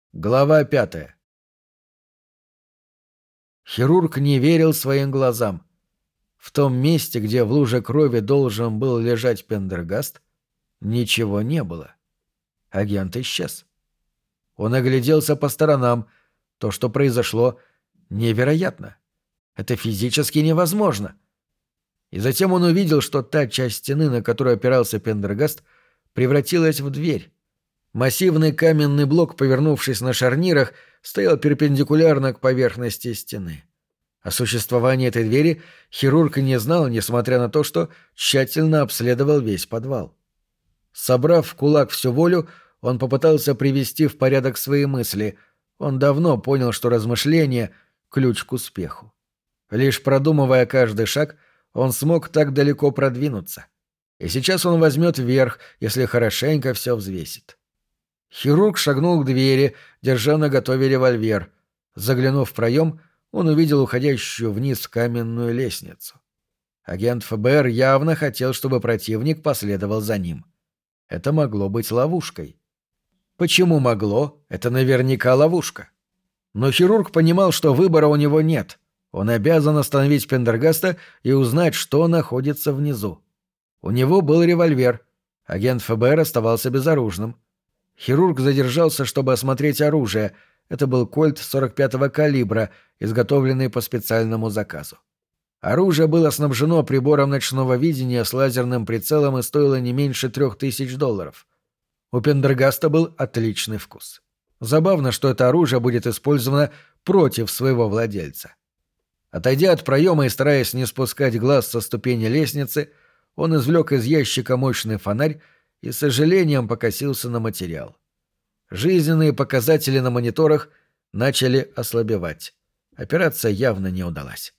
Глава 5. Хирург не верил своим глазам. В том месте, где в луже крови должен был лежать Пендергаст, ничего не было. Агент исчез. Он огляделся по сторонам. То, что произошло, невероятно. Это физически невозможно. И затем он увидел, что та часть стены, на которую опирался Пендергаст, превратилась в дверь. Массивный каменный блок, повернувшись на шарнирах, стоял перпендикулярно к поверхности стены. О существовании этой двери хирург не знал, несмотря на то, что тщательно обследовал весь подвал. Собрав в кулак всю волю, он попытался привести в порядок свои мысли. Он давно понял, что размышление — ключ к успеху. Лишь продумывая каждый шаг, он смог так далеко продвинуться. И сейчас он возьмет верх, если хорошенько все взвесит. Хирург шагнул к двери, держа наготове револьвер. Заглянув в проем, он увидел уходящую вниз каменную лестницу. Агент ФБР явно хотел, чтобы противник последовал за ним. Это могло быть ловушкой. Почему могло? Это наверняка ловушка. Но хирург понимал, что выбора у него нет. Он обязан остановить Пендергаста и узнать, что находится внизу. У него был револьвер. Агент ФБР оставался безоружным. Хирург задержался, чтобы осмотреть оружие. Это был кольт 45-го калибра, изготовленный по специальному заказу. Оружие было снабжено прибором ночного видения с лазерным прицелом и стоило не меньше $3000. У Пендергаста был отличный вкус. Забавно, что это оружие будет использовано против своего владельца. Отойдя от проема и стараясь не спускать глаз со ступени лестницы, он извлек из ящика мощный фонарь и с сожалением покосился на материал. Жизненные показатели на мониторах начали ослабевать. Операция явно не удалась.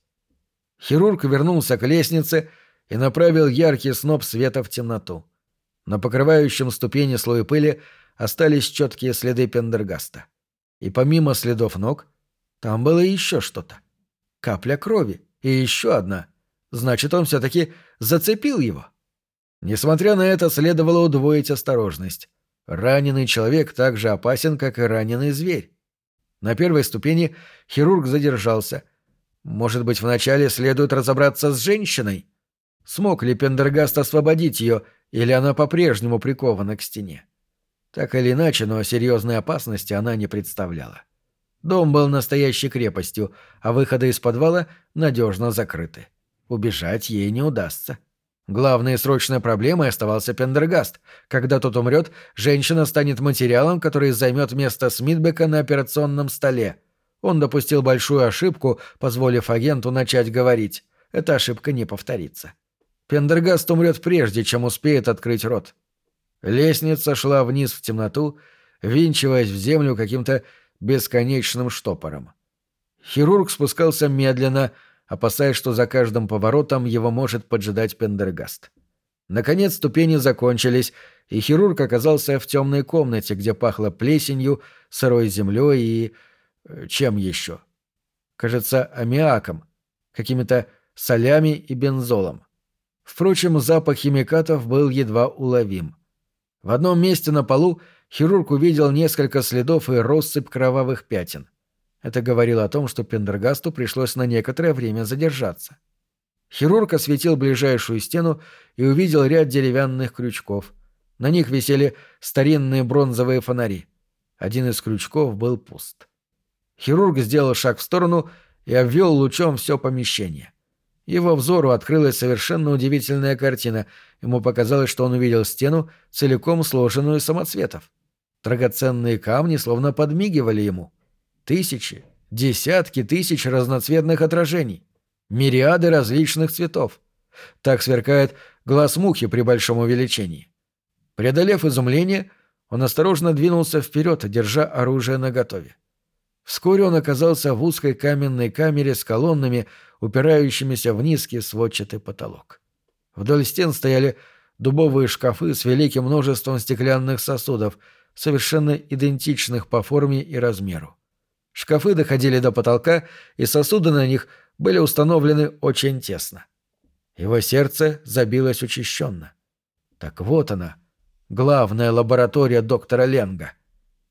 Хирург вернулся к лестнице и направил яркий сноп света в темноту. На покрывающем ступени слое пыли остались четкие следы Пендергаста. И помимо следов ног, там было еще что-то. Капля крови. И еще одна. Значит, он все-таки зацепил его. Несмотря на это, следовало удвоить осторожность. Раненый человек так же опасен, как и раненый зверь. На первой ступени хирург задержался. Может быть, вначале следует разобраться с женщиной? Смог ли Пендергаст освободить ее, или она по-прежнему прикована к стене? Так или иначе, но серьезной опасности она не представляла. Дом был настоящей крепостью, а выходы из подвала надежно закрыты. Убежать ей не удастся. Главной срочной проблемой оставался Пендергаст. Когда тот умрет, женщина станет материалом, который займет место Смитбека на операционном столе. Он допустил большую ошибку, позволив агенту начать говорить. Эта ошибка не повторится. Пендергаст умрет прежде, чем успеет открыть рот. Лестница шла вниз в темноту, ввинчиваясь в землю каким-то бесконечным штопором. Хирург спускался медленно, опасаясь, что за каждым поворотом его может поджидать Пендергаст. Наконец ступени закончились, и хирург оказался в темной комнате, где пахло плесенью, сырой землей и... чем еще? Кажется, аммиаком, какими-то солями и бензолом. Впрочем, запах химикатов был едва уловим. В одном месте на полу хирург увидел несколько следов и россыпь кровавых пятен. Это говорило о том, что Пендергасту пришлось на некоторое время задержаться. Хирург осветил ближайшую стену и увидел ряд деревянных крючков. На них висели старинные бронзовые фонари. Один из крючков был пуст. Хирург сделал шаг в сторону и обвел лучом все помещение. Его взору открылась совершенно удивительная картина. Ему показалось, что он увидел стену, целиком сложенную из самоцветов. Драгоценные камни словно подмигивали ему. Тысячи, десятки тысяч разноцветных отражений. Мириады различных цветов. Так сверкает глаз мухи при большом увеличении. Преодолев изумление, он осторожно двинулся вперед, держа оружие наготове. Вскоре он оказался в узкой каменной камере с колоннами, упирающимися в низкий сводчатый потолок. Вдоль стен стояли дубовые шкафы с великим множеством стеклянных сосудов, совершенно идентичных по форме и размеру. Шкафы доходили до потолка, и сосуды на них были установлены очень тесно. Его сердце забилось учащенно. Так вот она, главная лаборатория доктора Ленга.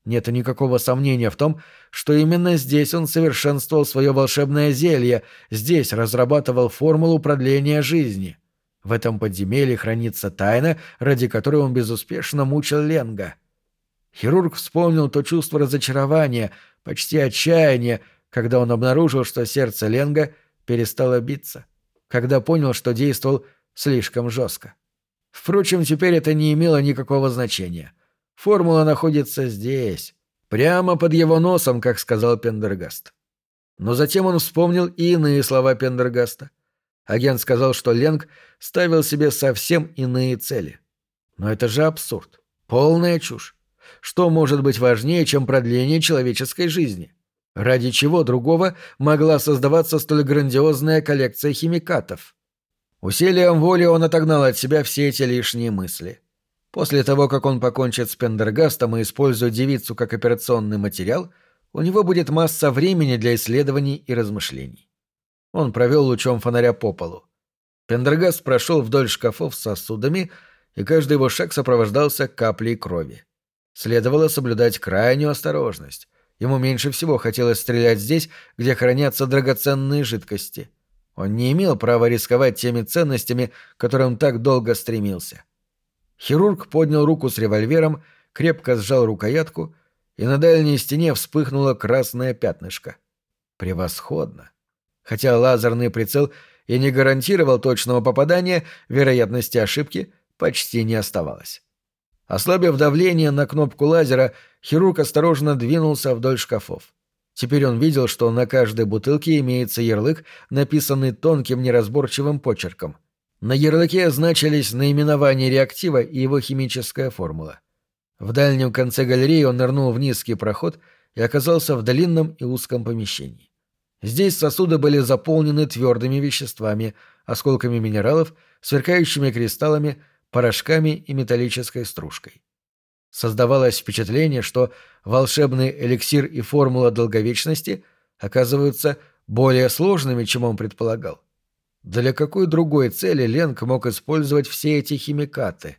Нет никакого сомнения в том, что именно здесь он совершенствовал свое волшебное зелье, здесь разрабатывал формулу продления жизни. В этом подземелье хранится тайна, ради которой он безуспешно мучил Ленга. Хирург вспомнил то чувство разочарования, почти отчаяния, когда он обнаружил, что сердце Ленга перестало биться, когда понял, что действовал слишком жестко. Впрочем, теперь это не имело никакого значения. Формула находится здесь, прямо под его носом, как сказал Пендергаст. Но затем он вспомнил и иные слова Пендергаста. Агент сказал, что Ленг ставил себе совсем иные цели. Но это же абсурд. Полная чушь. Что может быть важнее, чем продление человеческой жизни? Ради чего другого могла создаваться столь грандиозная коллекция химикатов? Усилием воли он отогнал от себя все эти лишние мысли. После того, как он покончит с Пендергастом и использует девицу как операционный материал, у него будет масса времени для исследований и размышлений. Он провел лучом фонаря по полу. Пендергаст прошел вдоль шкафов с сосудами, и каждый его шаг сопровождался каплей крови. Следовало соблюдать крайнюю осторожность. Ему меньше всего хотелось стрелять здесь, где хранятся драгоценные жидкости. Он не имел права рисковать теми ценностями, к которым так долго стремился. Хирург поднял руку с револьвером, крепко сжал рукоятку, и на дальней стене вспыхнуло красное пятнышко. Превосходно! Хотя лазерный прицел и не гарантировал точного попадания, вероятности ошибки почти не оставалось. Ослабив давление на кнопку лазера, хирург осторожно двинулся вдоль шкафов. Теперь он видел, что на каждой бутылке имеется ярлык, написанный тонким неразборчивым почерком. На ярлыке значились наименование реактива и его химическая формула. В дальнем конце галереи он нырнул в низкий проход и оказался в длинном и узком помещении. Здесь сосуды были заполнены твердыми веществами, осколками минералов, сверкающими кристаллами, порошками и металлической стружкой. Создавалось впечатление, что волшебный эликсир и формула долговечности оказываются более сложными, чем он предполагал. Для какой другой цели Ленг мог использовать все эти химикаты?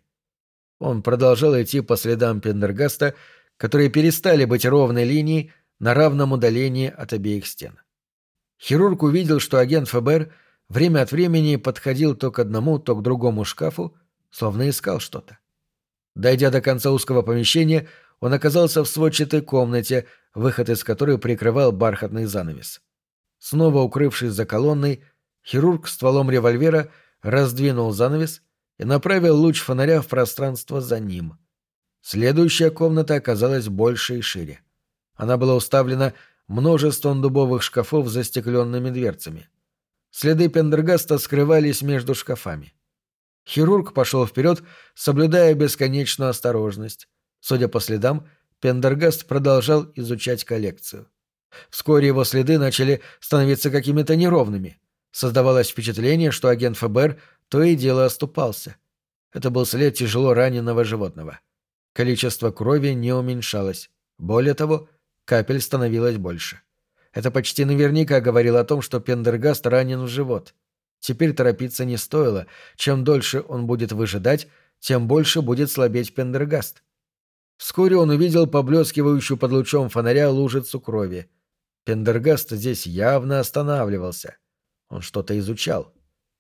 Он продолжал идти по следам Пендергаста, которые перестали быть ровной линией на равном удалении от обеих стен. Хирург увидел, что агент ФБР время от времени подходил то к одному, то к другому шкафу, словно искал что-то. Дойдя до конца узкого помещения, он оказался в сводчатой комнате, выход из которой прикрывал бархатный занавес. Снова укрывшись за колонной, хирург стволом револьвера раздвинул занавес и направил луч фонаря в пространство за ним. Следующая комната оказалась больше и шире. Она была уставлена множеством дубовых шкафов с застекленными дверцами. Следы Пендергаста скрывались между шкафами. Хирург пошел вперед, соблюдая бесконечную осторожность. Судя по следам, Пендергаст продолжал изучать коллекцию. Вскоре его следы начали становиться какими-то неровными. Создавалось впечатление, что агент ФБР то и дело оступался. Это был след тяжело раненого животного. Количество крови не уменьшалось. Более того, капель становилось больше. Это почти наверняка говорило о том, что Пендергаст ранен в живот. Теперь торопиться не стоило. Чем дольше он будет выжидать, тем больше будет слабеть Пендергаст. Вскоре он увидел поблескивающую под лучом фонаря лужицу крови. Пендергаст здесь явно останавливался. Он что-то изучал.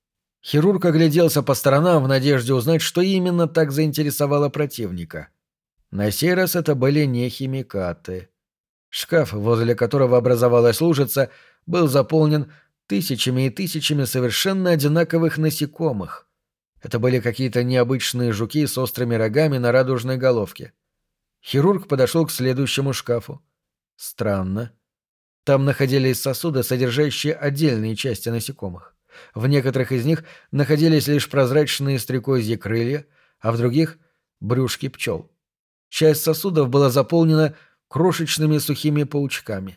Хирург огляделся по сторонам в надежде узнать, что именно так заинтересовало противника. На сей раз это были не химикаты. Шкаф, возле которого образовалась лужица, был заполнен тысячами и тысячами совершенно одинаковых насекомых. Это были какие-то необычные жуки с острыми рогами на радужной головке. Хирург подошел к следующему шкафу. Странно. Там находились сосуды, содержащие отдельные части насекомых. В некоторых из них находились лишь прозрачные стрекозьи крылья, а в других — брюшки пчел. Часть сосудов была заполнена крошечными сухими паучками.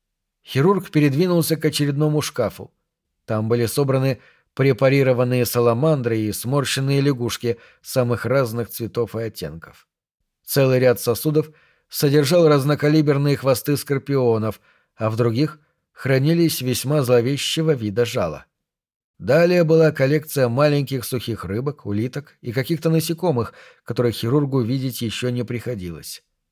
Хирург передвинулся к очередному шкафу. Там были собраны препарированные саламандры и сморщенные лягушки самых разных цветов и оттенков. Целый ряд сосудов содержал разнокалиберные хвосты скорпионов, а в других хранились весьма зловещего вида жала. Далее была коллекция маленьких сухих рыбок, улиток и каких-то насекомых, которых хирургу видеть еще не приходилось.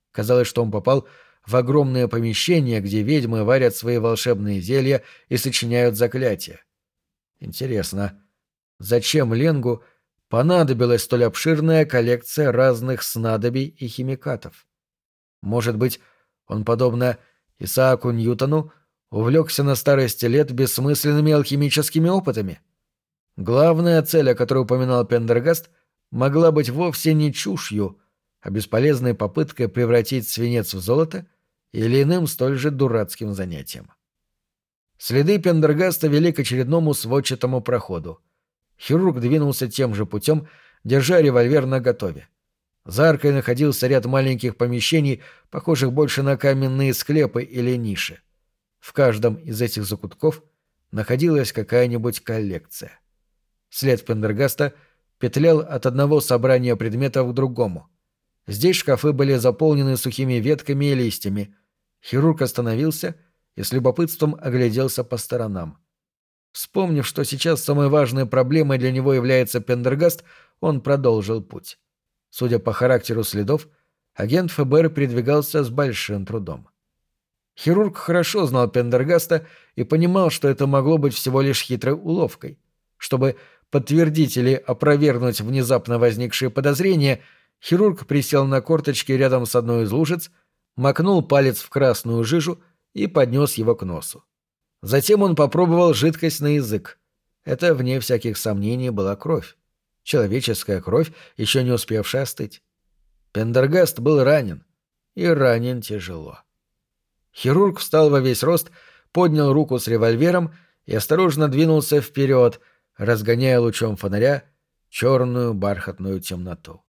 Казалось, что он попал в огромное помещение, где ведьмы варят свои волшебные зелья и сочиняют заклятия. Интересно, зачем Ленгу понадобилась столь обширная коллекция разных снадобий и химикатов? Может быть, он, подобно Исааку Ньютону, увлекся на старости лет бессмысленными алхимическими опытами? Главная цель, о которой упоминал Пендергаст, могла быть вовсе не чушью, а бесполезной попыткой превратить свинец в золото или иным столь же дурацким занятием. Следы Пендергаста вели к очередному сводчатому проходу. Хирург двинулся тем же путем, держа револьвер наготове. За аркой находился ряд маленьких помещений, похожих больше на каменные склепы или ниши. В каждом из этих закутков находилась какая-нибудь коллекция. След Пендергаста петлял от одного собрания предметов к другому. Здесь шкафы были заполнены сухими ветками и листьями. Хирург остановился и с любопытством огляделся по сторонам. Вспомнив, что сейчас самой важной проблемой для него является Пендергаст, он продолжил путь. Судя по характеру следов, агент ФБР передвигался с большим трудом. Хирург хорошо знал Пендергаста и понимал, что это могло быть всего лишь хитрой уловкой. Чтобы подтвердить или опровергнуть внезапно возникшие подозрения, хирург присел на корточки рядом с одной из лужиц, макнул палец в красную жижу и поднес его к носу. Затем он попробовал жидкость на язык. Это, вне всяких сомнений, была кровь. Человеческая кровь, еще не успевшая остыть. Пендергаст был ранен. И ранен тяжело. Хирург встал во весь рост, поднял руку с револьвером и осторожно двинулся вперед, разгоняя лучом фонаря черную бархатную темноту.